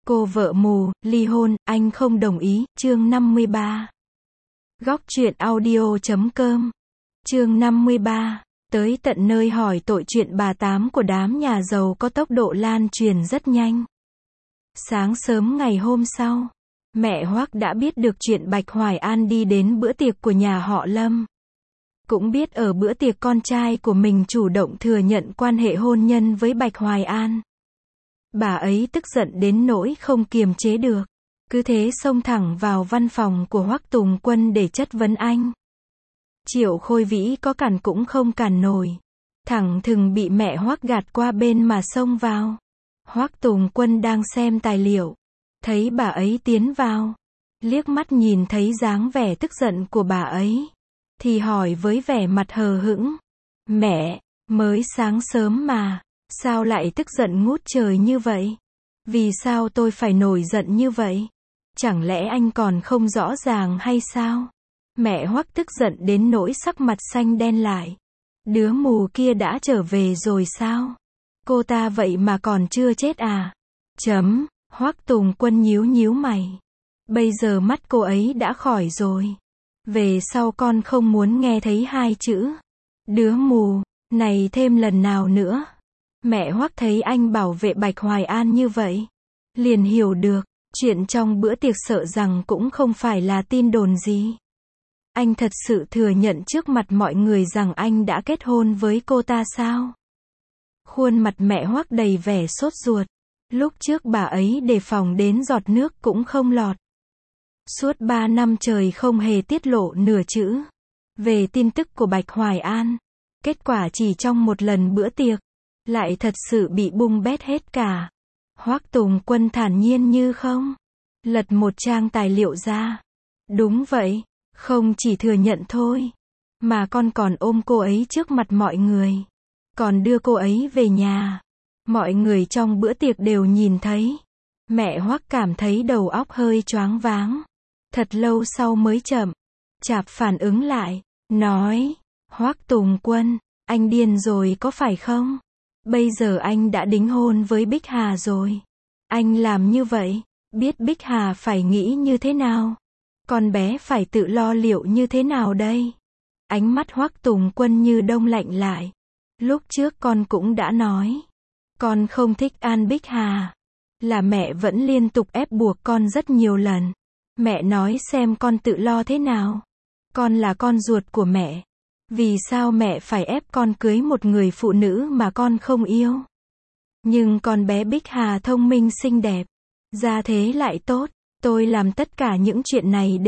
Cô vợ mù, ly hôn, anh không đồng ý, chương 53. Góc truyện audio.com. Chương 53. Tới tận nơi hỏi tội chuyện bà Tám của đám nhà giàu có tốc độ lan truyền rất nhanh. Sáng sớm ngày hôm sau, mẹ Hoắc đã biết được chuyện Bạch Hoài An đi đến bữa tiệc của nhà họ Lâm. Cũng biết ở bữa tiệc con trai của mình chủ động thừa nhận quan hệ hôn nhân với Bạch Hoài An. Bà ấy tức giận đến nỗi không kiềm chế được, cứ thế xông thẳng vào văn phòng của Hoắc Tùng Quân để chất vấn anh. Triệu Khôi Vĩ có cản cũng không cản nổi, thẳng thừng bị mẹ Hoắc gạt qua bên mà xông vào. Hoắc Tùng Quân đang xem tài liệu, thấy bà ấy tiến vào, liếc mắt nhìn thấy dáng vẻ tức giận của bà ấy, thì hỏi với vẻ mặt hờ hững: "Mẹ, mới sáng sớm mà, sao lại tức giận ngút trời như vậy? Vì sao tôi phải nổi giận như vậy? Chẳng lẽ anh còn không rõ ràng hay sao?" Mẹ Hoắc tức giận đến nỗi sắc mặt xanh đen lại. Đứa mù kia đã trở về rồi sao? Cô ta vậy mà còn chưa chết à? Hoắc Tùng Quân nhíu nhíu mày. Bây giờ mắt cô ấy đã khỏi rồi. Về sau con không muốn nghe thấy hai chữ đứa mù này thêm lần nào nữa. Mẹ Hoắc thấy anh bảo vệ Bạch Hoài An như vậy, liền hiểu được, chuyện trong bữa tiệc sợ rằng cũng không phải là tin đồn gì. Anh thật sự thừa nhận trước mặt mọi người rằng anh đã kết hôn với cô ta sao? Khuôn mặt mẹ Hoắc đầy vẻ sốt ruột. Lúc trước bà ấy đề phòng đến giọt nước cũng không lọt. Suốt 3 năm trời không hề tiết lộ nửa chữ về tin tức của Bạch Hoài An. Kết quả chỉ trong một lần bữa tiệc, lại thật sự bị bung bét hết cả. Hoắc Tùng Quân thản nhiên như không, lật một trang tài liệu ra. Đúng vậy, không chỉ thừa nhận thôi, mà con còn ôm cô ấy trước mặt mọi người, còn đưa cô ấy về nhà. Mọi người trong bữa tiệc đều nhìn thấy. Mẹ Hoắc cảm thấy đầu óc hơi choáng váng. Thật lâu sau mới chậm chạp phản ứng lại, nói: "Hoắc Tùng Quân, anh điên rồi có phải không? Bây giờ anh đã đính hôn với Bích Hà rồi. Anh làm như vậy, biết Bích Hà phải nghĩ như thế nào? Con bé phải tự lo liệu như thế nào đây?" Ánh mắt Hoắc Tùng Quân như đông lạnh lại. Lúc trước con cũng đã nói, con không thích An Bích Hà. Là mẹ vẫn liên tục ép buộc con rất nhiều lần. Mẹ nói xem con tự lo thế nào. Con là con ruột của mẹ. Vì sao mẹ phải ép con cưới một người phụ nữ mà con không yêu? Nhưng con bé Bích Hà thông minh xinh đẹp, gia thế lại tốt. Tôi làm tất cả những chuyện này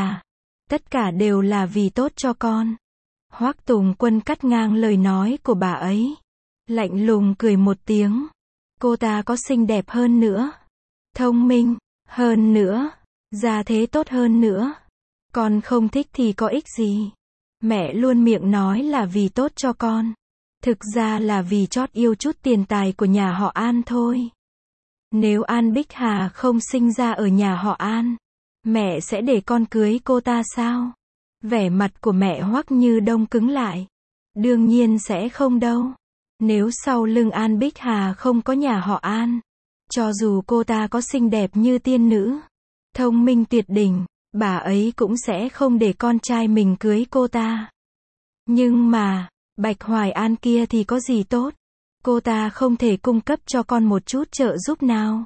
tất cả đều là vì tốt cho con. Hoắc Tùng Quân cắt ngang lời nói của bà ấy, lạnh lùng cười một tiếng. Cô ta có xinh đẹp hơn nữa, thông minh hơn nữa, gia thế tốt hơn nữa, con không thích thì có ích gì. Mẹ luôn miệng nói là vì tốt cho con, thực ra là vì chót yêu chút tiền tài của nhà họ An thôi. Nếu An Bích Hà không sinh ra ở nhà họ An, mẹ sẽ để con cưới cô ta sao? Vẻ mặt của mẹ Hoắc như đông cứng lại. Đương nhiên sẽ không đâu. Nếu sau lưng An Bích Hà không có nhà họ An, cho dù cô ta có xinh đẹp như tiên nữ, thông minh tuyệt đỉnh, bà ấy cũng sẽ không để con trai mình cưới cô ta. Nhưng mà, Bạch Hoài An kia thì có gì tốt? Cô ta không thể cung cấp cho con một chút trợ giúp nào.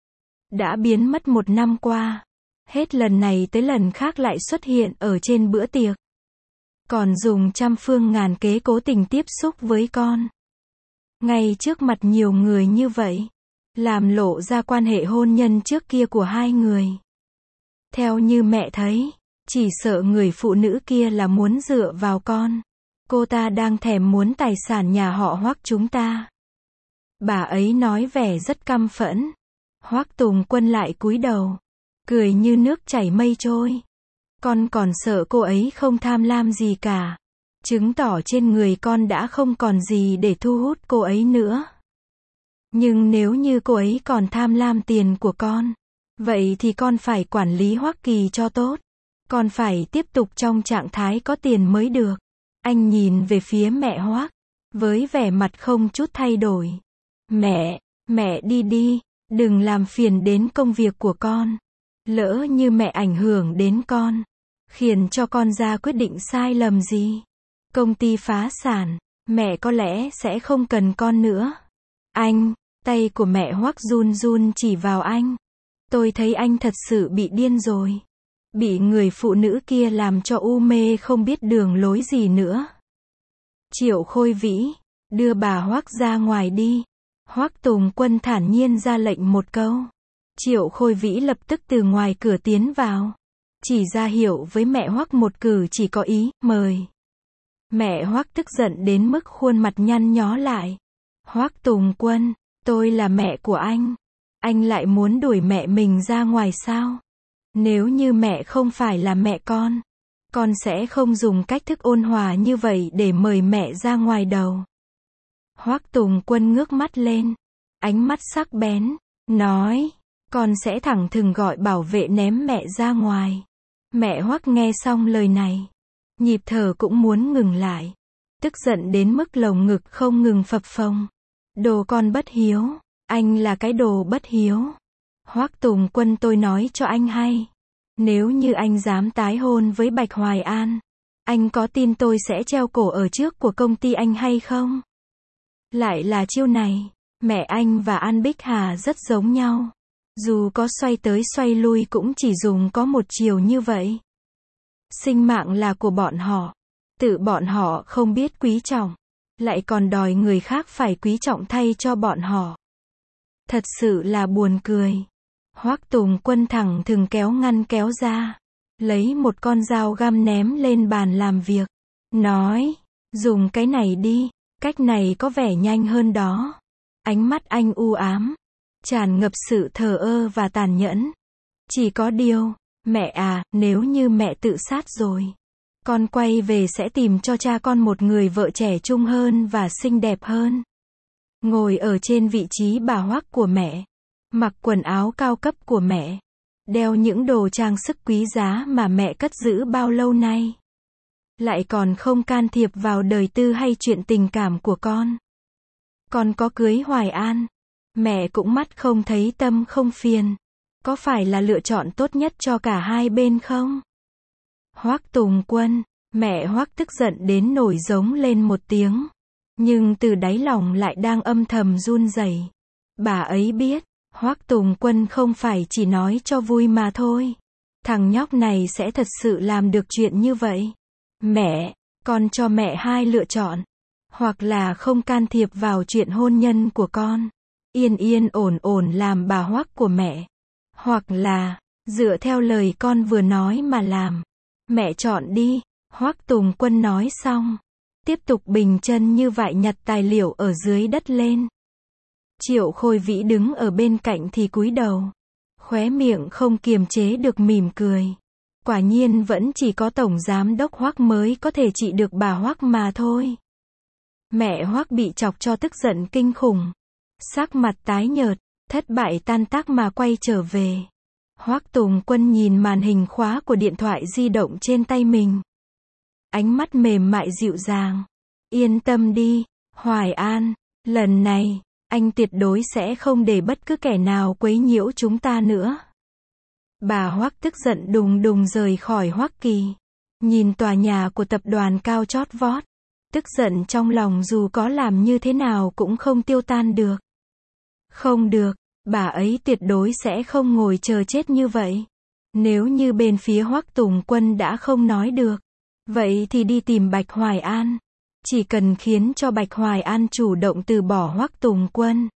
Đã biến mất 1 năm qua, hết lần này tới lần khác lại xuất hiện ở trên bữa tiệc. Còn dùng trăm phương ngàn kế cố tình tiếp xúc với con. Ngay trước mặt nhiều người như vậy, làm lộ ra quan hệ hôn nhân trước kia của hai người. Theo như mẹ thấy, chỉ sợ người phụ nữ kia là muốn dựa vào con. Cô ta đang thèm muốn tài sản nhà họ Hoắc chúng ta. Bà ấy nói vẻ rất căm phẫn. Hoắc Tùng Quân lại cúi đầu, cười như nước chảy mây trôi. Con còn sợ cô ấy không tham lam gì cả. Chứng tỏ trên người con đã không còn gì để thu hút cô ấy nữa. Nhưng nếu như cô ấy còn tham lam tiền của con, vậy thì con phải quản lý Hoắc Kỳ cho tốt. Con phải tiếp tục trong trạng thái có tiền mới được. Anh nhìn về phía mẹ Hoắc, với vẻ mặt không chút thay đổi. Mẹ đi đi, Đừng làm phiền đến công việc của con. Lỡ như mẹ ảnh hưởng đến con, khiến cho con ra quyết định sai lầm gì, công ty phá sản, mẹ có lẽ sẽ không cần con nữa. Anh, tay của mẹ Hoắc run run chỉ vào anh. Tôi thấy anh thật sự bị điên rồi. Bị người phụ nữ kia làm cho u mê không biết đường lối gì nữa. Triệu Khôi Vĩ, đưa bà Hoắc ra ngoài đi. Hoắc Tùng Quân thản nhiên ra lệnh một câu. Triệu Khôi Vĩ lập tức từ ngoài cửa tiến vào. Chỉ ra hiệu với mẹ Hoắc một cử chỉ có ý, mời. Mẹ Hoắc tức giận đến mức khuôn mặt nhăn nhó lại. Hoắc Tùng Quân, tôi là mẹ của anh lại muốn đuổi mẹ mình ra ngoài sao? Nếu như mẹ không phải là mẹ con sẽ không dùng cách thức ôn hòa như vậy để mời mẹ ra ngoài đầu. Hoắc Tùng Quân ngước mắt lên, ánh mắt sắc bén, nói, con sẽ thẳng thừng gọi bảo vệ ném mẹ ra ngoài. Mẹ Hoắc nghe xong lời này, nhịp thở cũng muốn ngừng lại, tức giận đến mức lồng ngực không ngừng phập phồng. Đồ con bất hiếu, anh là cái đồ bất hiếu. Hoắc Tùng Quân, tôi nói cho anh hay, nếu như anh dám tái hôn với Bạch Hoài An, anh có tin tôi sẽ treo cổ ở trước của công ty anh hay không? Lại là chiêu này, mẹ anh và An Bích Hà rất giống nhau. Dù có xoay tới xoay lui cũng chỉ dùng có một chiều như vậy. Sinh mạng là của bọn họ, tự bọn họ không biết quý trọng, lại còn đòi người khác phải quý trọng thay cho bọn họ. Thật sự là buồn cười. Hoắc Tùng Quân thẳng thừng kéo ngăn kéo ra, lấy một con dao găm ném lên bàn làm việc, nói, dùng cái này đi, cách này có vẻ nhanh hơn đó. Ánh mắt anh u ám, tràn ngập sự thờ ơ và tàn nhẫn. Chỉ có điều, mẹ à, nếu như mẹ tự sát rồi, con quay về sẽ tìm cho cha con một người vợ trẻ trung hơn và xinh đẹp hơn. Ngồi ở trên vị trí bà Hoắc của mẹ, mặc quần áo cao cấp của mẹ, đeo những đồ trang sức quý giá mà mẹ cất giữ bao lâu nay. Lại còn không can thiệp vào đời tư hay chuyện tình cảm của con. Con có cưới Hoài An, mẹ cũng mắt không thấy tâm không phiền. Có phải là lựa chọn tốt nhất cho cả hai bên không? Hoắc Tùng Quân, mẹ Hoắc tức giận đến nổi giống lên một tiếng. Nhưng từ đáy lòng lại đang âm thầm run rẩy. Bà ấy biết, Hoắc Tùng Quân không phải chỉ nói cho vui mà thôi. Thằng nhóc này sẽ thật sự làm được chuyện như vậy. Mẹ, con cho mẹ hai lựa chọn. Hoặc là không can thiệp vào chuyện hôn nhân của con, yên yên ổn ổn làm bà Hoắc của mẹ. Hoặc là, dựa theo lời con vừa nói mà làm. Mẹ chọn đi. Hoắc Tùng Quân nói xong, tiếp tục bình chân như vậy nhặt tài liệu ở dưới đất lên. Triệu Khôi Vĩ đứng ở bên cạnh thì cúi đầu, khóe miệng không kiềm chế được mỉm cười. Quả nhiên vẫn chỉ có tổng giám đốc Hoắc mới có thể trị được bà Hoắc mà thôi. Mẹ Hoắc bị chọc cho tức giận kinh khủng, sắc mặt tái nhợt, thất bại tan tác mà quay trở về. Hoắc Tùng Quân nhìn màn hình khóa của điện thoại di động trên tay mình, ánh mắt mềm mại dịu dàng. Yên tâm đi, Hoài An, lần này, anh tuyệt đối sẽ không để bất cứ kẻ nào quấy nhiễu chúng ta nữa. Bà Hoắc tức giận đùng đùng rời khỏi Hoắc Kỳ, nhìn tòa nhà của tập đoàn cao chót vót, tức giận trong lòng dù có làm như thế nào cũng không tiêu tan được. Không được, bà ấy tuyệt đối sẽ không ngồi chờ chết như vậy. Nếu như bên phía Hoắc Tùng Quân đã không nói được, vậy thì đi tìm Bạch Hoài An. Chỉ cần khiến cho Bạch Hoài An chủ động từ bỏ Hoắc Tùng Quân,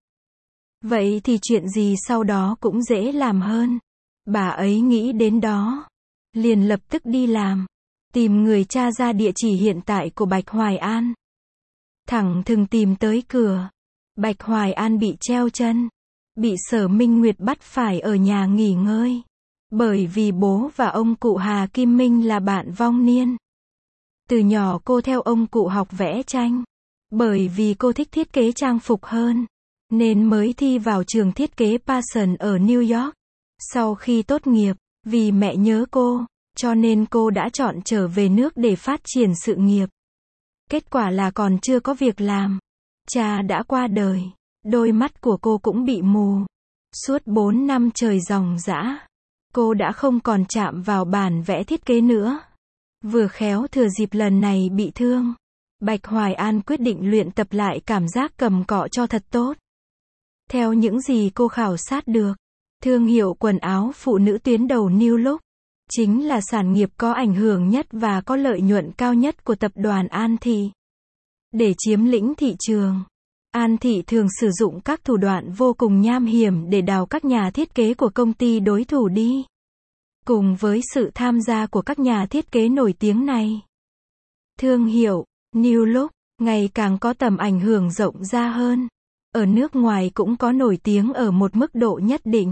vậy thì chuyện gì sau đó cũng dễ làm hơn. Bà ấy nghĩ đến đó, liền lập tức đi làm, tìm người tra ra địa chỉ hiện tại của Bạch Hoài An. Thẳng thừng tìm tới cửa, Bạch Hoài An bị treo chân, bị Sở Minh Nguyệt bắt phải ở nhà nghỉ ngơi, bởi vì bố và ông cụ Hà Kim Minh là bạn vong niên. Từ nhỏ cô theo ông cụ học vẽ tranh, bởi vì cô thích thiết kế trang phục hơn, nên mới thi vào trường thiết kế Parsons ở New York. Sau khi tốt nghiệp, vì mẹ nhớ cô, cho nên cô đã chọn trở về nước để phát triển sự nghiệp. Kết quả là còn chưa có việc làm, cha đã qua đời, đôi mắt của cô cũng bị mù. Suốt 4 năm trời ròng rã, cô đã không còn chạm vào bản vẽ thiết kế nữa. Vừa khéo thừa dịp lần này bị thương, Bạch Hoài An quyết định luyện tập lại cảm giác cầm cọ cho thật tốt. Theo những gì cô khảo sát được, thương hiệu quần áo phụ nữ tuyến đầu New Look chính là sản nghiệp có ảnh hưởng nhất và có lợi nhuận cao nhất của tập đoàn An Thị. Để chiếm lĩnh thị trường, An Thị thường sử dụng các thủ đoạn vô cùng nham hiểm để đào các nhà thiết kế của công ty đối thủ đi. Cùng với sự tham gia của các nhà thiết kế nổi tiếng này, thương hiệu New Look ngày càng có tầm ảnh hưởng rộng ra hơn. Ở nước ngoài cũng có nổi tiếng ở một mức độ nhất định.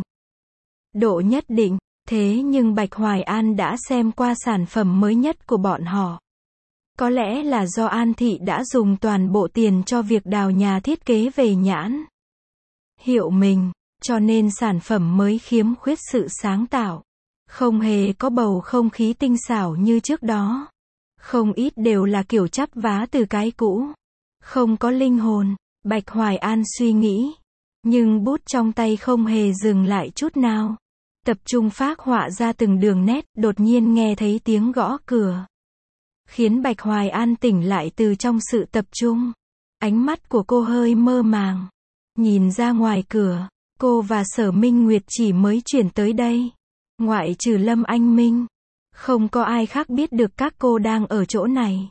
Độ nhất định, thế nhưng Bạch Hoài An đã xem qua sản phẩm mới nhất của bọn họ. Có lẽ là do An Thị đã dùng toàn bộ tiền cho việc đào nhà thiết kế về nhãn hiệu mình, cho nên sản phẩm mới khiếm khuyết sự sáng tạo. Không hề có bầu không khí tinh xảo như trước đó. Không ít đều là kiểu chắp vá từ cái cũ. Không có linh hồn, Bạch Hoài An suy nghĩ. Nhưng bút trong tay không hề dừng lại chút nào. Tập trung phác họa ra từng đường nét, đột nhiên nghe thấy tiếng gõ cửa. Khiến Bạch Hoài An tỉnh lại từ trong sự tập trung. Ánh mắt của cô hơi mơ màng. Nhìn ra ngoài cửa, cô và Sở Minh Nguyệt chỉ mới chuyển tới đây. Ngoại trừ Lâm Anh Minh, không có ai khác biết được các cô đang ở chỗ này.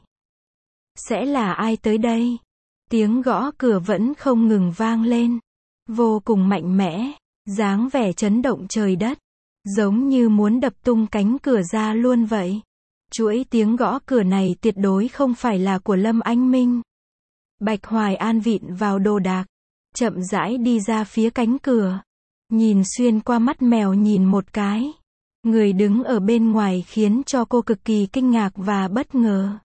Sẽ là ai tới đây? Tiếng gõ cửa vẫn không ngừng vang lên. Vô cùng mạnh mẽ, dáng vẻ chấn động trời đất. Giống như muốn đập tung cánh cửa ra luôn vậy. Chuỗi tiếng gõ cửa này tuyệt đối không phải là của Lâm Anh Minh. Bạch Hoài An vịn vào đồ đạc, chậm rãi đi ra phía cánh cửa. Nhìn xuyên qua mắt mèo nhìn một cái. Người đứng ở bên ngoài khiến cho cô cực kỳ kinh ngạc và bất ngờ.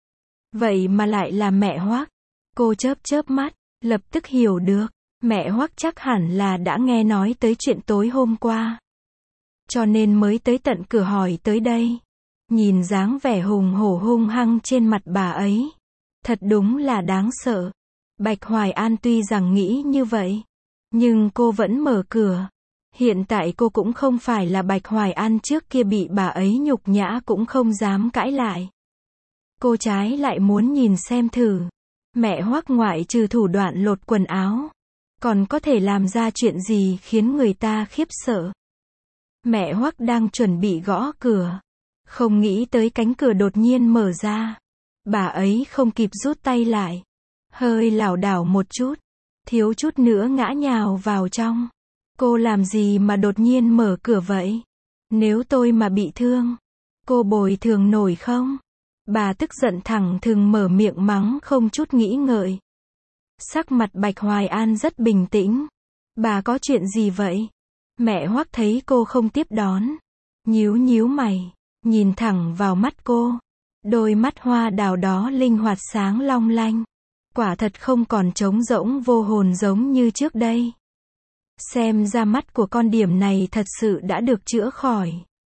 Vậy mà lại là mẹ Hoắc. Cô chớp chớp mắt, lập tức hiểu được. Mẹ Hoắc chắc hẳn là đã nghe nói tới chuyện tối hôm qua. Cho nên mới tới tận cửa hỏi tới đây. Nhìn dáng vẻ hùng hổ hung hăng trên mặt bà ấy. Thật đúng là đáng sợ. Bạch Hoài An tuy rằng nghĩ như vậy, nhưng cô vẫn mở cửa. Hiện tại cô cũng không phải là Bạch Hoài An trước kia bị bà ấy nhục nhã cũng không dám cãi lại. Cô trái lại muốn nhìn xem thử. Mẹ Hoắc ngoại trừ thủ đoạn lột quần áo, còn có thể làm ra chuyện gì khiến người ta khiếp sợ. Mẹ Hoắc đang chuẩn bị gõ cửa. Không nghĩ tới cánh cửa đột nhiên mở ra. Bà ấy không kịp rút tay lại. Hơi lảo đảo một chút. Thiếu chút nữa ngã nhào vào trong. Cô làm gì mà đột nhiên mở cửa vậy? Nếu tôi mà bị thương, cô bồi thường nổi không? Bà tức giận thẳng thừng mở miệng mắng không chút nghĩ ngợi. Sắc mặt Bạch Hoài An rất bình tĩnh. Bà có chuyện gì vậy? Mẹ Hoắc thấy cô không tiếp đón. Nhíu nhíu mày, nhìn thẳng vào mắt cô. Đôi mắt hoa đào đó linh hoạt sáng long lanh. Quả thật không còn trống rỗng vô hồn giống như trước đây. Xem ra mắt của con điểm này thật sự đã được chữa khỏi.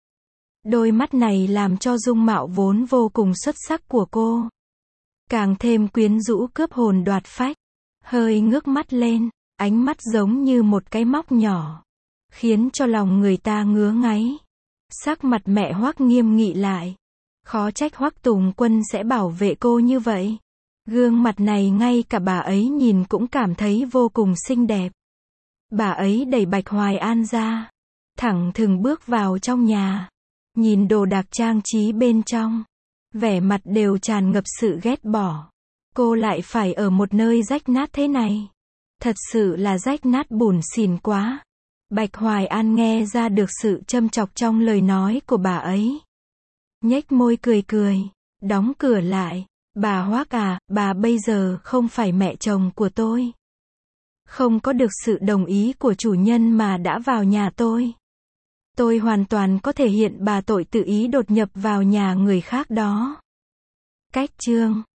Đôi mắt này làm cho dung mạo vốn vô cùng xuất sắc của cô càng thêm quyến rũ cướp hồn đoạt phách. Hơi ngước mắt lên, ánh mắt giống như một cái móc nhỏ, khiến cho lòng người ta ngứa ngáy. Sắc mặt mẹ Hoắc nghiêm nghị lại. Khó trách Hoắc Tùng Quân sẽ bảo vệ cô như vậy. Gương mặt này ngay cả bà ấy nhìn cũng cảm thấy vô cùng xinh đẹp. Bà ấy đẩy Bạch Hoài An ra, thẳng thừng bước vào trong nhà. Nhìn đồ đạc trang trí bên trong, vẻ mặt đều tràn ngập sự ghét bỏ. Cô lại phải ở một nơi rách nát thế này. Thật sự là rách nát bủn xỉn quá. Bạch Hoài An nghe ra được sự châm chọc trong lời nói của bà ấy. Nhếch môi cười cười, đóng cửa lại. Bà Hoắc à, bà bây giờ không phải mẹ chồng của tôi. Không có được sự đồng ý của chủ nhân mà đã vào nhà tôi. Tôi hoàn toàn có thể hiện bà tội tự ý đột nhập vào nhà người khác đó. Cách chương